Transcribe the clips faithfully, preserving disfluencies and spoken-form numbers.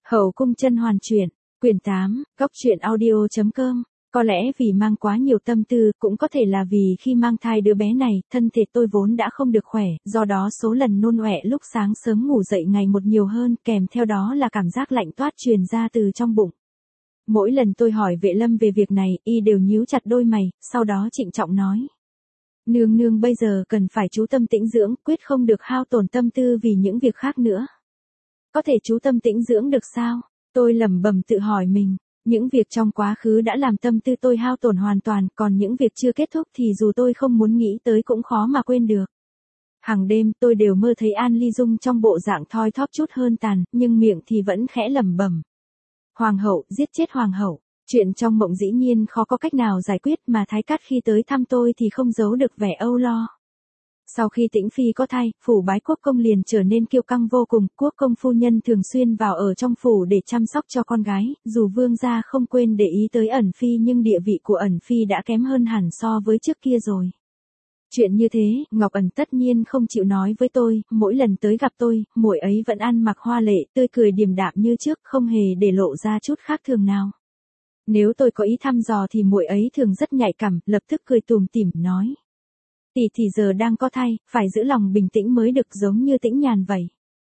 Hậu cung甄hoàn truyện, quyển tám, góc truyện audio.com. Có lẽ vì mang quá nhiều tâm tư, cũng có thể là vì khi mang thai đứa bé này, thân thể tôi vốn đã không được khỏe, do đó số lần nôn ọe lúc sáng sớm ngủ dậy ngày một nhiều hơn, kèm theo đó là cảm giác lạnh toát truyền ra từ trong bụng. Mỗi lần tôi hỏi Vệ Lâm về việc này, y đều nhíu chặt đôi mày, sau đó trịnh trọng nói. Nương nương bây giờ cần phải chú tâm tĩnh dưỡng, quyết không được hao tổn tâm tư vì những việc khác nữa. Có thể chú tâm tĩnh dưỡng được sao? Tôi lẩm bẩm tự hỏi mình. Những việc trong quá khứ đã làm tâm tư tôi hao tổn hoàn toàn, còn những việc chưa kết thúc thì dù tôi không muốn nghĩ tới cũng khó mà quên được. Hàng đêm tôi đều mơ thấy An Ly Dung trong bộ dạng thoi thóp chút hơn tàn, nhưng miệng thì vẫn khẽ lẩm bẩm. Hoàng hậu, giết chết hoàng hậu. Chuyện trong mộng dĩ nhiên khó có cách nào giải quyết, mà Thái Cát khi tới thăm tôi thì không giấu được vẻ âu lo. Sau khi Tĩnh Phi có thai, phủ bái quốc công liền trở nên kiêu căng vô cùng, quốc công phu nhân thường xuyên vào ở trong phủ để chăm sóc cho con gái, dù vương gia không quên để ý tới ẩn phi nhưng địa vị của ẩn phi đã kém hơn hẳn so với trước kia rồi. Chuyện như thế, Ngọc Ẩn tất nhiên không chịu nói với tôi, mỗi lần tới gặp tôi, muội ấy vẫn ăn mặc hoa lệ, tươi cười điềm đạm như trước, không hề để lộ ra chút khác thường nào. Nếu tôi có ý thăm dò thì muội ấy thường rất nhạy cảm, lập tức cười tủm tỉm nói. Tỷ thì giờ đang có thai, phải giữ lòng bình tĩnh mới được, giống như Tĩnh Nhàn vậy.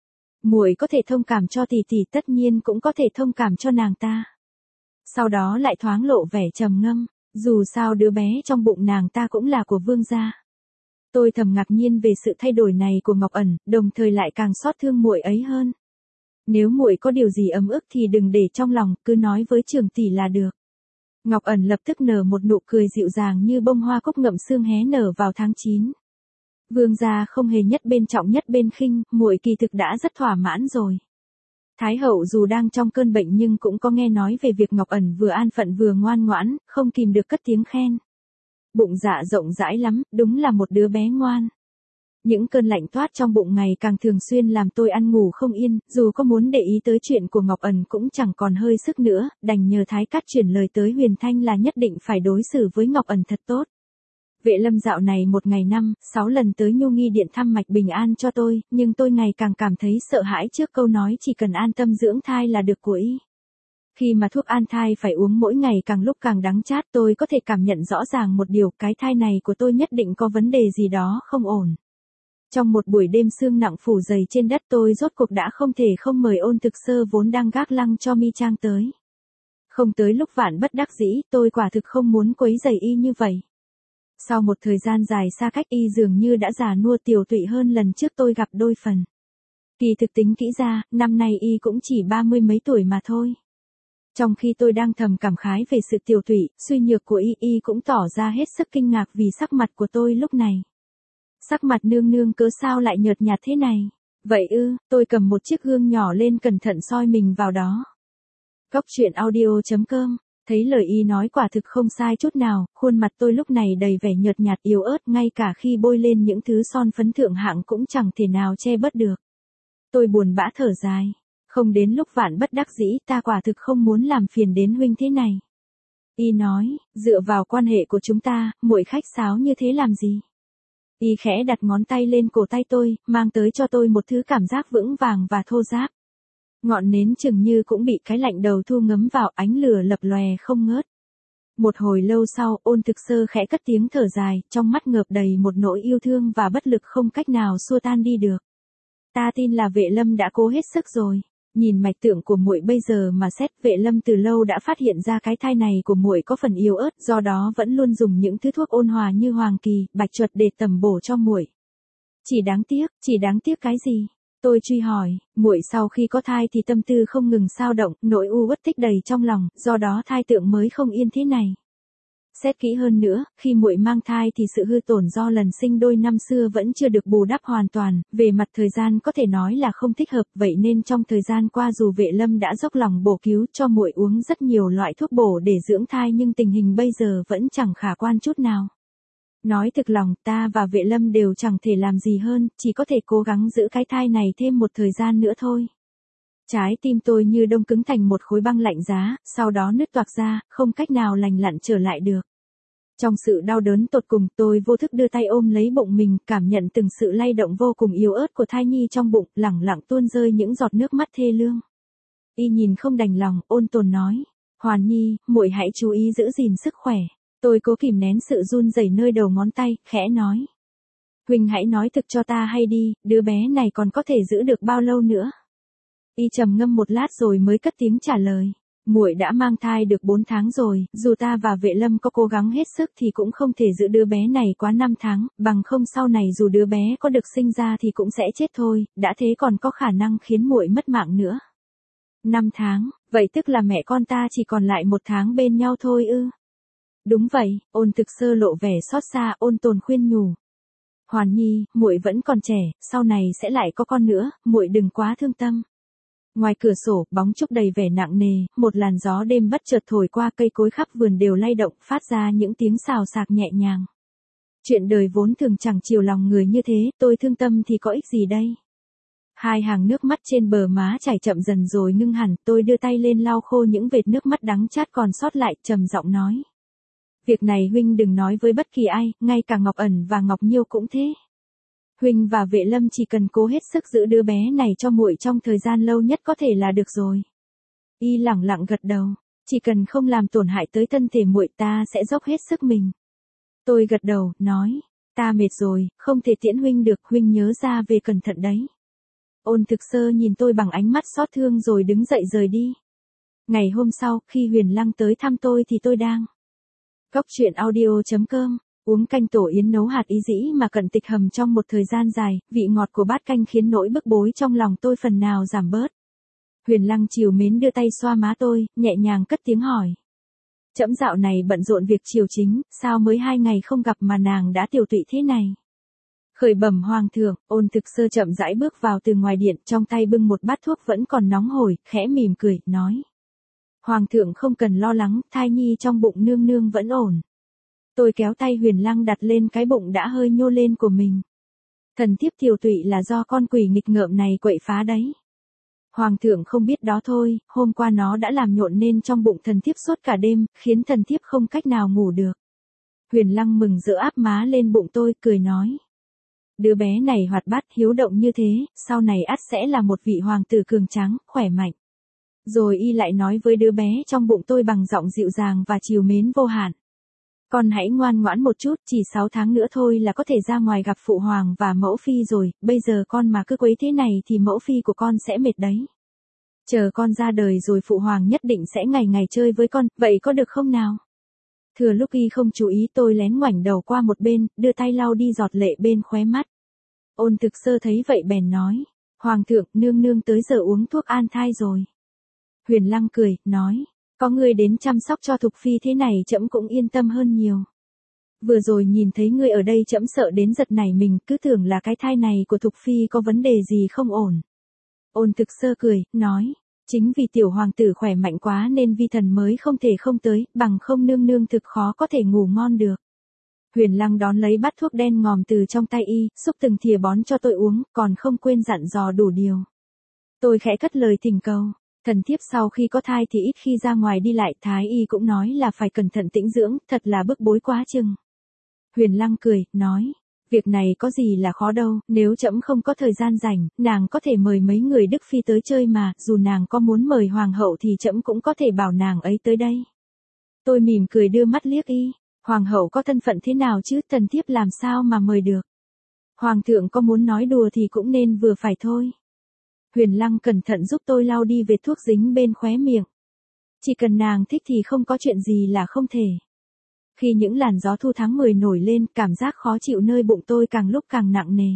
Muội có thể thông cảm cho tỷ tỷ, tất nhiên cũng có thể thông cảm cho nàng ta. Sau đó lại thoáng lộ vẻ trầm ngâm, dù sao đứa bé trong bụng nàng ta cũng là của vương gia. Tôi thầm ngạc nhiên về sự thay đổi này của Ngọc Ẩn, đồng thời lại càng xót thương muội ấy hơn. Nếu muội có điều gì ấm ức thì đừng để trong lòng, cứ nói với trưởng tỷ là được. Ngọc Ẩn lập tức nở một nụ cười dịu dàng như bông hoa cúc ngậm sương hé nở vào tháng chín. Vương gia không hề nhất bên trọng nhất bên khinh, muội kỳ thực đã rất thỏa mãn rồi. Thái hậu dù đang trong cơn bệnh nhưng cũng có nghe nói về việc Ngọc Ẩn vừa an phận vừa ngoan ngoãn, không kìm được cất tiếng khen. Bụng dạ rộng rãi lắm, đúng là một đứa bé ngoan. Những cơn lạnh toát trong bụng ngày càng thường xuyên làm tôi ăn ngủ không yên, dù có muốn để ý tới chuyện của Ngọc Ẩn cũng chẳng còn hơi sức nữa, đành nhờ Thái Cát chuyển lời tới Huyền Thanh là nhất định phải đối xử với Ngọc Ẩn thật tốt. Vệ Lâm dạo này một ngày năm, sáu lần tới Nhu Nghi Điện thăm mạch bình an cho tôi, nhưng tôi ngày càng cảm thấy sợ hãi trước câu nói chỉ cần an tâm dưỡng thai là được của y. Khi mà thuốc an thai phải uống mỗi ngày càng lúc càng đắng chát, tôi có thể cảm nhận rõ ràng một điều, cái thai này của tôi nhất định có vấn đề gì đó không ổn. Trong một buổi đêm sương nặng phủ dày trên đất, tôi rốt cuộc đã không thể không mời Ôn Thực Sơ vốn đang gác lăng cho mi trang tới. Không tới lúc vạn bất đắc dĩ, tôi quả thực không muốn quấy rầy y như vậy. Sau một thời gian dài xa cách, y dường như đã già nua tiều tụy hơn lần trước tôi gặp đôi phần. Kỳ thực tính kỹ ra, năm nay y cũng chỉ ba mươi mấy tuổi mà thôi. Trong khi tôi đang thầm cảm khái về sự tiều tụy, suy nhược của y, y cũng tỏ ra hết sức kinh ngạc vì sắc mặt của tôi lúc này. Sắc mặt nương nương cớ sao lại nhợt nhạt thế này? Vậy ư? Tôi cầm một chiếc gương nhỏ lên cẩn thận soi mình vào đó. Góc truyện audio.com. Thấy lời y nói quả thực không sai chút nào, khuôn mặt tôi lúc này đầy vẻ nhợt nhạt yếu ớt, ngay cả khi bôi lên những thứ son phấn thượng hạng cũng chẳng thể nào che bớt được. Tôi buồn bã thở dài. Không đến lúc vạn bất đắc dĩ, ta quả thực không muốn làm phiền đến huynh thế này. Y nói, dựa vào quan hệ của chúng ta, muội khách sáo như thế làm gì? Y khẽ đặt ngón tay lên cổ tay tôi, mang tới cho tôi một thứ cảm giác vững vàng và thô ráp. Ngọn nến chừng như cũng bị cái lạnh đầu thu ngấm vào, ánh lửa lập lòe không ngớt. Một hồi lâu sau, Ôn Thực Sơ khẽ cất tiếng thở dài, trong mắt ngập đầy một nỗi yêu thương và bất lực không cách nào xua tan đi được. Ta tin là Vệ Lâm đã cố hết sức rồi. Nhìn mạch tượng của muội bây giờ mà xét, Vệ Lâm từ lâu đã phát hiện ra cái thai này của muội có phần yếu ớt, do đó vẫn luôn dùng những thứ thuốc ôn hòa như hoàng kỳ, bạch chuột để tầm bổ cho muội. Chỉ đáng tiếc, chỉ đáng tiếc cái gì? Tôi truy hỏi, muội sau khi có thai thì tâm tư không ngừng xao động, nỗi u uất tích đầy trong lòng, do đó thai tượng mới không yên thế này. Xét kỹ hơn nữa, khi muội mang thai thì sự hư tổn do lần sinh đôi năm xưa vẫn chưa được bù đắp hoàn toàn, về mặt thời gian có thể nói là không thích hợp, vậy nên trong thời gian qua dù Vệ Lâm đã dốc lòng bổ cứu cho muội uống rất nhiều loại thuốc bổ để dưỡng thai nhưng tình hình bây giờ vẫn chẳng khả quan chút nào. Nói thực lòng, ta và Vệ Lâm đều chẳng thể làm gì hơn, chỉ có thể cố gắng giữ cái thai này thêm một thời gian nữa thôi. Trái tim tôi như đông cứng thành một khối băng lạnh giá, sau đó nứt toạc ra, không cách nào lành lặn trở lại được. Trong sự đau đớn tột cùng, tôi vô thức đưa tay ôm lấy bụng mình, cảm nhận từng sự lay động vô cùng yếu ớt của thai nhi trong bụng, lẳng lặng tuôn rơi những giọt nước mắt thê lương. Y nhìn không đành lòng, ôn tồn nói. Hoàn Nhi, muội hãy chú ý giữ gìn sức khỏe. Tôi cố kìm nén sự run rẩy nơi đầu ngón tay, khẽ nói. Huynh hãy nói thực cho ta hay đi, đứa bé này còn có thể giữ được bao lâu nữa? Y trầm ngâm một lát rồi mới cất tiếng trả lời. Muội đã mang thai được bốn tháng rồi, dù ta và Vệ Lâm có cố gắng hết sức thì cũng không thể giữ đứa bé này quá năm tháng, bằng không sau này dù đứa bé có được sinh ra thì cũng sẽ chết thôi, đã thế còn có khả năng khiến muội mất mạng nữa. Năm tháng, vậy tức là mẹ con ta chỉ còn lại một tháng bên nhau thôi ư? Đúng vậy, Ôn Thực Sơ lộ vẻ xót xa, ôn tồn khuyên nhủ. Hoàn Nhi, muội vẫn còn trẻ, sau này sẽ lại có con nữa, muội đừng quá thương tâm. Ngoài cửa sổ, bóng trúc đầy vẻ nặng nề, một làn gió đêm bất chợt thổi qua, cây cối khắp vườn đều lay động, phát ra những tiếng xào xạc nhẹ nhàng. Chuyện đời vốn thường chẳng chiều lòng người như thế, tôi thương tâm thì có ích gì đây? Hai hàng nước mắt trên bờ má chảy chậm dần rồi ngưng hẳn, tôi đưa tay lên lau khô những vệt nước mắt đắng chát còn sót lại, trầm giọng nói. Việc này huynh đừng nói với bất kỳ ai, ngay cả Ngọc Ẩn và Ngọc Nhiêu cũng thế. Huynh và Vệ Lâm chỉ cần cố hết sức giữ đứa bé này cho muội trong thời gian lâu nhất có thể là được rồi. Y lẳng lặng gật đầu, chỉ cần không làm tổn hại tới thân thể muội ta sẽ dốc hết sức mình. Tôi gật đầu, nói, ta mệt rồi, không thể tiễn huynh được, huynh nhớ ra về cẩn thận đấy. Ôn Thực Sơ nhìn tôi bằng ánh mắt xót thương rồi đứng dậy rời đi. Ngày hôm sau, khi Huyền Lăng tới thăm tôi thì tôi đang Góc truyện audio chấm com uống canh tổ yến nấu hạt ý dĩ mà Cận Tịch hầm trong một thời gian dài, vị ngọt của bát canh khiến nỗi bức bối trong lòng tôi phần nào giảm bớt. Huyền Lăng trìu mến đưa tay xoa má tôi, nhẹ nhàng cất tiếng hỏi. Trẫm dạo này bận rộn việc triều chính, sao mới hai ngày không gặp mà nàng đã tiều tụy thế này? Khởi bẩm hoàng thượng, Ôn Thực Sơ chậm rãi bước vào từ ngoài điện, trong tay bưng một bát thuốc vẫn còn nóng hổi, khẽ mỉm cười, nói. Hoàng thượng không cần lo lắng, thai nhi trong bụng nương nương vẫn ổn. Tôi kéo tay Huyền Lăng đặt lên cái bụng đã hơi nhô lên của mình. Thần thiếp tiều tụy là do con quỷ nghịch ngợm này quậy phá đấy. Hoàng thượng không biết đó thôi, hôm qua nó đã làm nhộn nên trong bụng thần thiếp suốt cả đêm, khiến thần thiếp không cách nào ngủ được. Huyền Lăng mừng rỡ áp má lên bụng tôi, cười nói. Đứa bé này hoạt bát hiếu động như thế, sau này ắt sẽ là một vị hoàng tử cường tráng, khỏe mạnh. Rồi y lại nói với đứa bé trong bụng tôi bằng giọng dịu dàng và trìu mến vô hạn. Con hãy ngoan ngoãn một chút, chỉ sáu tháng nữa thôi là có thể ra ngoài gặp phụ hoàng và mẫu phi rồi, bây giờ con mà cứ quấy thế này thì mẫu phi của con sẽ mệt đấy. Chờ con ra đời rồi phụ hoàng nhất định sẽ ngày ngày chơi với con, vậy có được không nào? Thừa lúc y không chú ý tôi lén ngoảnh đầu qua một bên, đưa tay lau đi giọt lệ bên khóe mắt. Ôn Thực Sơ thấy vậy bèn nói, Hoàng thượng, nương nương tới giờ uống thuốc an thai rồi. Huyền Lăng cười, nói, có người đến chăm sóc cho Thục Phi thế này trẫm cũng yên tâm hơn nhiều. Vừa rồi nhìn thấy ngươi ở đây trẫm sợ đến giật nảy mình, cứ tưởng là cái thai này của Thục Phi có vấn đề gì không ổn. Ôn Thực Sơ cười, nói, chính vì tiểu hoàng tử khỏe mạnh quá nên vi thần mới không thể không tới, bằng không nương nương thực khó có thể ngủ ngon được. Huyền Lăng đón lấy bát thuốc đen ngòm từ trong tay y, xúc từng thìa bón cho tôi uống, còn không quên dặn dò đủ điều. Tôi khẽ cất lời thỉnh cầu. Thần thiếp sau khi có thai thì ít khi ra ngoài đi lại, thái y cũng nói là phải cẩn thận tĩnh dưỡng, thật là bức bối quá chừng. Huyền Lăng cười, nói, việc này có gì là khó đâu, nếu trẫm không có thời gian rảnh, nàng có thể mời mấy người Đức Phi tới chơi mà, dù nàng có muốn mời hoàng hậu thì trẫm cũng có thể bảo nàng ấy tới đây. Tôi mỉm cười đưa mắt liếc y, hoàng hậu có thân phận thế nào chứ, thần thiếp làm sao mà mời được. Hoàng thượng có muốn nói đùa thì cũng nên vừa phải thôi. Huyền Lăng cẩn thận giúp tôi lau đi vệt thuốc dính bên khóe miệng. Chỉ cần nàng thích thì không có chuyện gì là không thể. Khi những làn gió thu tháng mười nổi lên, cảm giác khó chịu nơi bụng tôi càng lúc càng nặng nề.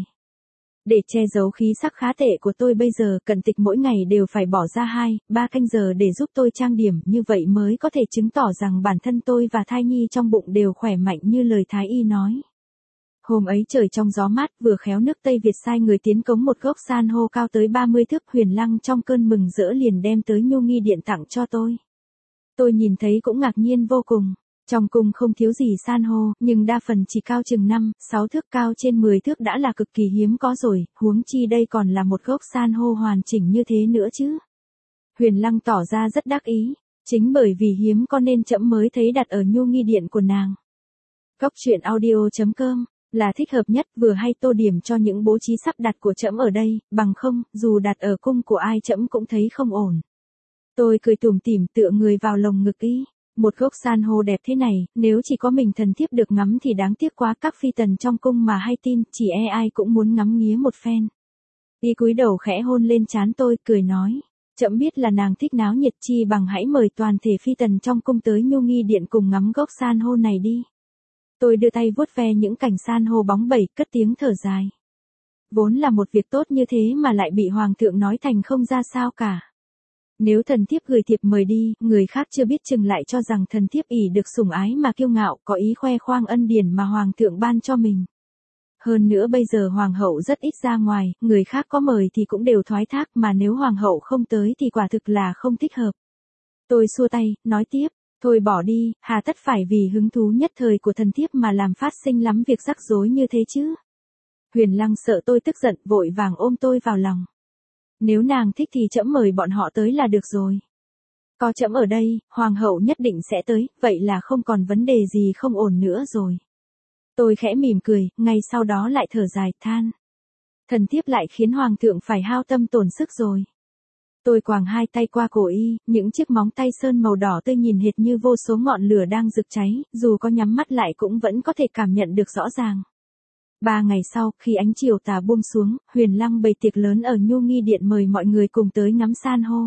Để che giấu khí sắc khá tệ của tôi bây giờ, Cận Tịch mỗi ngày đều phải bỏ ra hai, ba canh giờ để giúp tôi trang điểm, như vậy mới có thể chứng tỏ rằng bản thân tôi và thai nhi trong bụng đều khỏe mạnh như lời thái y nói. Hôm ấy trời trong gió mát, vừa khéo nước Tây Việt sai người tiến cống một gốc san hô cao tới ba mươi thước, Huyền Lăng trong cơn mừng rỡ liền đem tới Nhu Nghi Điện tặng cho tôi. Tôi nhìn thấy cũng ngạc nhiên vô cùng. Trong cung không thiếu gì san hô, nhưng đa phần chỉ cao chừng năm, sáu thước, cao trên mười thước đã là cực kỳ hiếm có rồi, huống chi đây còn là một gốc san hô hoàn chỉnh như thế nữa chứ. Huyền Lăng tỏ ra rất đắc ý, chính bởi vì hiếm có nên trẫm mới thấy đặt ở Nhu Nghi Điện của nàng. Góc truyện audio chấm com là thích hợp nhất, vừa hay tô điểm cho những bố trí sắp đặt của trẫm ở đây, bằng không, dù đặt ở cung của ai trẫm cũng thấy không ổn. Tôi cười tủm tỉm tựa người vào lồng ngực y. Một gốc san hô đẹp thế này, nếu chỉ có mình thần thiếp được ngắm thì đáng tiếc quá, các phi tần trong cung mà hay tin, chỉ e ai cũng muốn ngắm nghía một phen. Y cúi đầu khẽ hôn lên trán tôi, cười nói, trẫm biết là nàng thích náo nhiệt, chi bằng hãy mời toàn thể phi tần trong cung tới Nhu Nghi Điện cùng ngắm gốc san hô này đi. Tôi đưa tay vuốt ve những cành san hô bóng bẩy, cất tiếng thở dài. Vốn là một việc tốt như thế mà lại bị hoàng thượng nói thành không ra sao cả. Nếu thần thiếp gửi thiệp mời đi, người khác chưa biết chừng lại cho rằng thần thiếp ỷ được sủng ái mà kiêu ngạo, có ý khoe khoang ân điển mà hoàng thượng ban cho mình. Hơn nữa bây giờ hoàng hậu rất ít ra ngoài, người khác có mời thì cũng đều thoái thác, mà nếu hoàng hậu không tới thì quả thực là không thích hợp. Tôi xua tay, nói tiếp, thôi bỏ đi, hà tất phải vì hứng thú nhất thời của thần thiếp mà làm phát sinh lắm việc rắc rối như thế chứ. Huyền Lăng sợ tôi tức giận, vội vàng ôm tôi vào lòng. Nếu nàng thích thì trẫm mời bọn họ tới là được rồi. Có trẫm ở đây, hoàng hậu nhất định sẽ tới, vậy là không còn vấn đề gì không ổn nữa rồi. Tôi khẽ mỉm cười, ngay sau đó lại thở dài, than. Thần thiếp lại khiến hoàng thượng phải hao tâm tổn sức rồi. Tôi quàng hai tay qua cổ y, những chiếc móng tay sơn màu đỏ tươi nhìn hệt như vô số ngọn lửa đang rực cháy, dù có nhắm mắt lại cũng vẫn có thể cảm nhận được rõ ràng. Ba ngày sau, khi ánh chiều tà buông xuống, Huyền Lăng bày tiệc lớn ở Nhu Nghi Điện mời mọi người cùng tới ngắm san hô.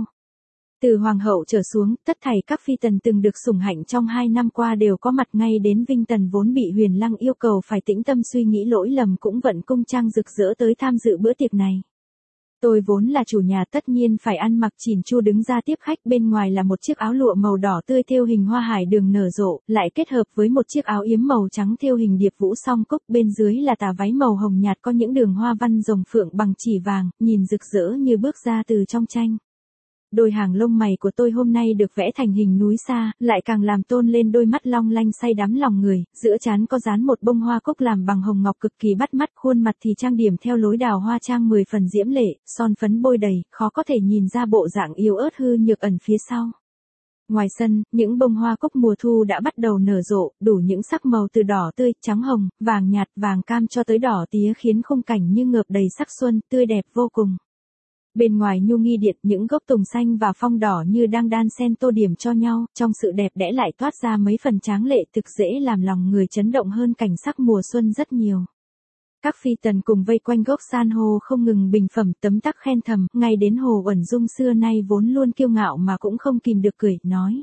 Từ hoàng hậu trở xuống, tất thảy các phi tần từng được sủng hạnh trong hai năm qua đều có mặt, ngay đến Vinh Tần vốn bị Huyền Lăng yêu cầu phải tĩnh tâm suy nghĩ lỗi lầm cũng vận cung trang rực rỡ tới tham dự bữa tiệc này. Tôi vốn là chủ nhà tất nhiên phải ăn mặc chỉn chu đứng ra tiếp khách, bên ngoài là một chiếc áo lụa màu đỏ tươi thêu hình hoa hải đường nở rộ, lại kết hợp với một chiếc áo yếm màu trắng thêu hình điệp vũ song cúc, bên dưới là tà váy màu hồng nhạt có những đường hoa văn rồng phượng bằng chỉ vàng, nhìn rực rỡ như bước ra từ trong tranh. Đôi hàng lông mày của tôi hôm nay được vẽ thành hình núi xa, lại càng làm tôn lên đôi mắt long lanh say đắm lòng người, giữa trán có dán một bông hoa cúc làm bằng hồng ngọc cực kỳ bắt mắt, khuôn mặt thì trang điểm theo lối đào hoa trang mười phần diễm lệ, son phấn bôi đầy, khó có thể nhìn ra bộ dạng yếu ớt hư nhược ẩn phía sau. Ngoài sân, những bông hoa cúc mùa thu đã bắt đầu nở rộ, đủ những sắc màu từ đỏ tươi, trắng hồng, vàng nhạt, vàng cam cho tới đỏ tía, khiến khung cảnh như ngợp đầy sắc xuân, tươi đẹp vô cùng. Bên ngoài Nhu Nghi Điện, những gốc tùng xanh và phong đỏ như đang đan xen tô điểm cho nhau, trong sự đẹp đẽ lại toát ra mấy phần tráng lệ, thực dễ làm lòng người chấn động hơn cảnh sắc mùa xuân rất nhiều. Các phi tần cùng vây quanh gốc san hô không ngừng bình phẩm tấm tắc khen thầm, ngay đến Hồ Uẩn Dung xưa nay vốn luôn kiêu ngạo mà cũng không kìm được cười, nói.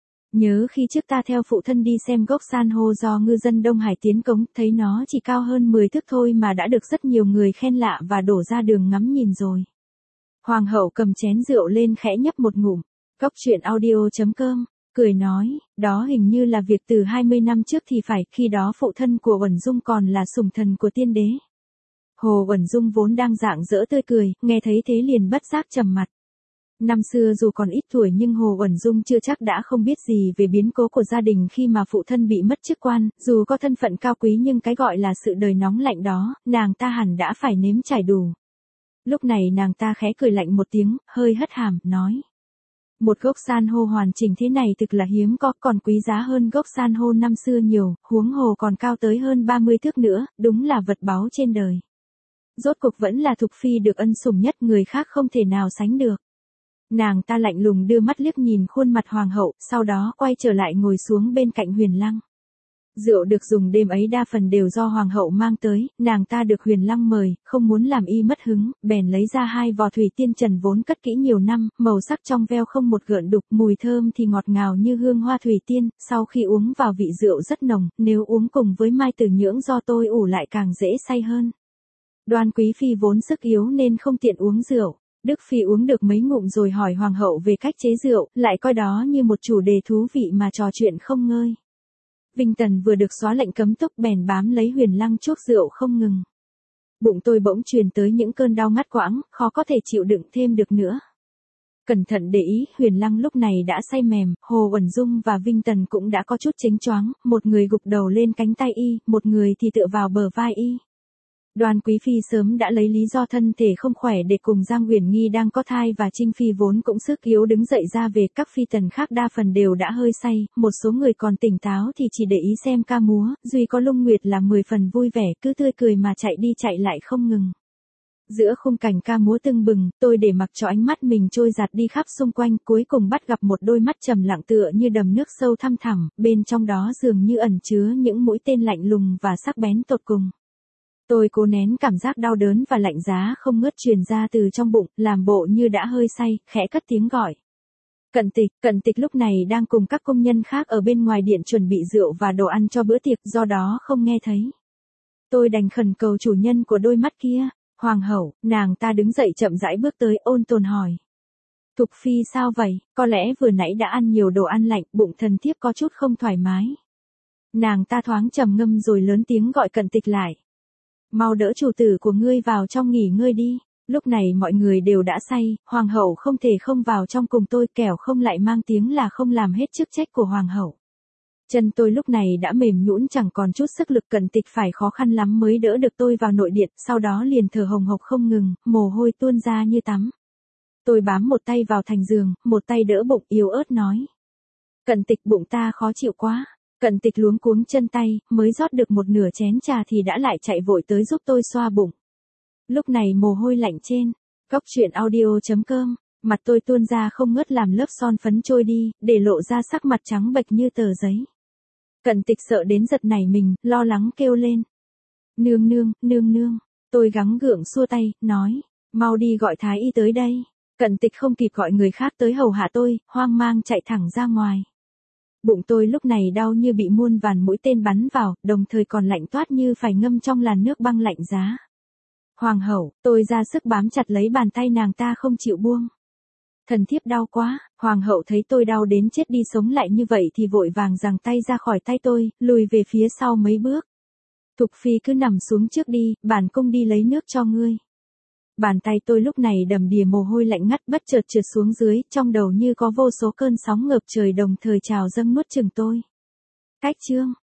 Nhớ khi trước ta theo phụ thân đi xem gốc san hô do ngư dân Đông Hải tiến cống, thấy nó chỉ cao hơn mười thước thôi mà đã được rất nhiều người khen lạ và đổ ra đường ngắm nhìn rồi. Hoàng hậu cầm chén rượu lên khẽ nhấp một ngụm. Góc truyện audio chấm com, cười nói, đó hình như là việc từ hai mươi năm trước thì phải, khi đó phụ thân của Uẩn Dung còn là sủng thần của tiên đế. Hồ Uẩn Dung vốn đang rạng rỡ tươi cười, nghe thấy thế liền bất giác trầm mặt. Năm xưa dù còn ít tuổi nhưng Hồ Uẩn Dung chưa chắc đã không biết gì về biến cố của gia đình khi mà phụ thân bị mất chức quan, dù có thân phận cao quý nhưng cái gọi là sự đời nóng lạnh đó, nàng ta hẳn đã phải nếm trải đủ. Lúc này nàng ta khẽ cười lạnh một tiếng, hơi hất hàm, nói. Một gốc san hô hoàn chỉnh thế này thực là hiếm có, còn quý giá hơn gốc san hô năm xưa nhiều, huống hồ còn cao tới hơn ba mươi thước nữa, đúng là vật báu trên đời. Rốt cuộc vẫn là Thục Phi được ân sủng nhất, người khác không thể nào sánh được. Nàng ta lạnh lùng đưa mắt liếc nhìn khuôn mặt hoàng hậu, sau đó quay trở lại ngồi xuống bên cạnh Huyền Lăng. Rượu được dùng đêm ấy đa phần đều do hoàng hậu mang tới, nàng ta được Huyền Lăng mời, không muốn làm y mất hứng, bèn lấy ra hai vò thủy tiên trần vốn cất kỹ nhiều năm, màu sắc trong veo không một gợn đục, mùi thơm thì ngọt ngào như hương hoa thủy tiên, sau khi uống vào vị rượu rất nồng, nếu uống cùng với mai tử nhưỡng do tôi ủ lại càng dễ say hơn. Đoan Quý Phi vốn sức yếu nên không tiện uống rượu. Đức Phi uống được mấy ngụm rồi hỏi hoàng hậu về cách chế rượu, lại coi đó như một chủ đề thú vị mà trò chuyện không ngơi. Vinh Tần vừa được xóa lệnh cấm túc bèn bám lấy Huyền Lăng chuốc rượu không ngừng. Bụng tôi bỗng truyền tới những cơn đau ngắt quãng, khó có thể chịu đựng thêm được nữa. Cẩn thận để ý, Huyền Lăng lúc này đã say mềm, Hồ Uẩn Dung và Vinh Tần cũng đã có chút chếnh choáng, một người gục đầu lên cánh tay y, một người thì tựa vào bờ vai y. Đoan Quý Phi sớm đã lấy lý do thân thể không khỏe để cùng Giang Uyển Nghi đang có thai và Trinh Phi vốn cũng sức yếu đứng dậy ra về, các phi tần khác đa phần đều đã hơi say, một số người còn tỉnh táo thì chỉ để ý xem ca múa, duy có Lung Nguyệt là mười phần vui vẻ, cứ tươi cười mà chạy đi chạy lại không ngừng. Giữa khung cảnh ca múa tưng bừng, tôi để mặc cho ánh mắt mình trôi giạt đi khắp xung quanh, cuối cùng bắt gặp một đôi mắt trầm lặng tựa như đầm nước sâu thăm thẳm, bên trong đó dường như ẩn chứa những mũi tên lạnh lùng và sắc bén tột cùng. Tôi cố nén cảm giác đau đớn và lạnh giá không ngớt truyền ra từ trong bụng, làm bộ như đã hơi say, khẽ cất tiếng gọi. Cận Tịch, Cận Tịch lúc này đang cùng các công nhân khác ở bên ngoài điện chuẩn bị rượu và đồ ăn cho bữa tiệc, do đó không nghe thấy. Tôi đành khẩn cầu chủ nhân của đôi mắt kia. Hoàng hậu, nàng ta đứng dậy chậm rãi bước tới, ôn tồn hỏi. Thục phi sao vậy, có lẽ vừa nãy đã ăn nhiều đồ ăn lạnh, bụng thần thiếp có chút không thoải mái. Nàng ta thoáng trầm ngâm rồi lớn tiếng gọi Cận Tịch lại. Mau đỡ chủ tử của ngươi vào trong nghỉ ngơi đi. Lúc này mọi người đều đã say, hoàng hậu không thể không vào trong cùng tôi, kẻo không lại mang tiếng là không làm hết chức trách của hoàng hậu. Chân tôi lúc này đã mềm nhũn chẳng còn chút sức lực, Cận Tịch phải khó khăn lắm mới đỡ được tôi vào nội điện, sau đó liền thở hồng hộc không ngừng, mồ hôi tuôn ra như tắm. Tôi bám một tay vào thành giường, một tay đỡ bụng, yếu ớt nói. Cận Tịch, bụng ta khó chịu quá. Cận Tịch luống cuống chân tay, mới rót được một nửa chén trà thì đã lại chạy vội tới giúp tôi xoa bụng. Lúc này mồ hôi lạnh trên góc truyện audio chấm com, mặt tôi tuôn ra không ngớt làm lớp son phấn trôi đi, để lộ ra sắc mặt trắng bệch như tờ giấy. Cận Tịch sợ đến giật nảy mình, lo lắng kêu lên. Nương nương, nương nương, tôi gắng gượng xua tay, nói, mau đi gọi thái y tới đây. Cận Tịch không kịp gọi người khác tới hầu hạ tôi, hoang mang chạy thẳng ra ngoài. Bụng tôi lúc này đau như bị muôn vàn mũi tên bắn vào, đồng thời còn lạnh toát như phải ngâm trong làn nước băng lạnh giá. Hoàng hậu, tôi ra sức bám chặt lấy bàn tay nàng ta không chịu buông. Thần thiếp đau quá. Hoàng hậu thấy tôi đau đến chết đi sống lại như vậy thì vội vàng giằng tay ra khỏi tay tôi, lùi về phía sau mấy bước. Thục phi cứ nằm xuống trước đi, bản cung đi lấy nước cho ngươi. Bàn tay tôi lúc này đầm đìa mồ hôi lạnh ngắt, bất chợt trượt xuống dưới, trong đầu như có vô số cơn sóng ngập trời đồng thời trào dâng nuốt chửng tôi. Cách chương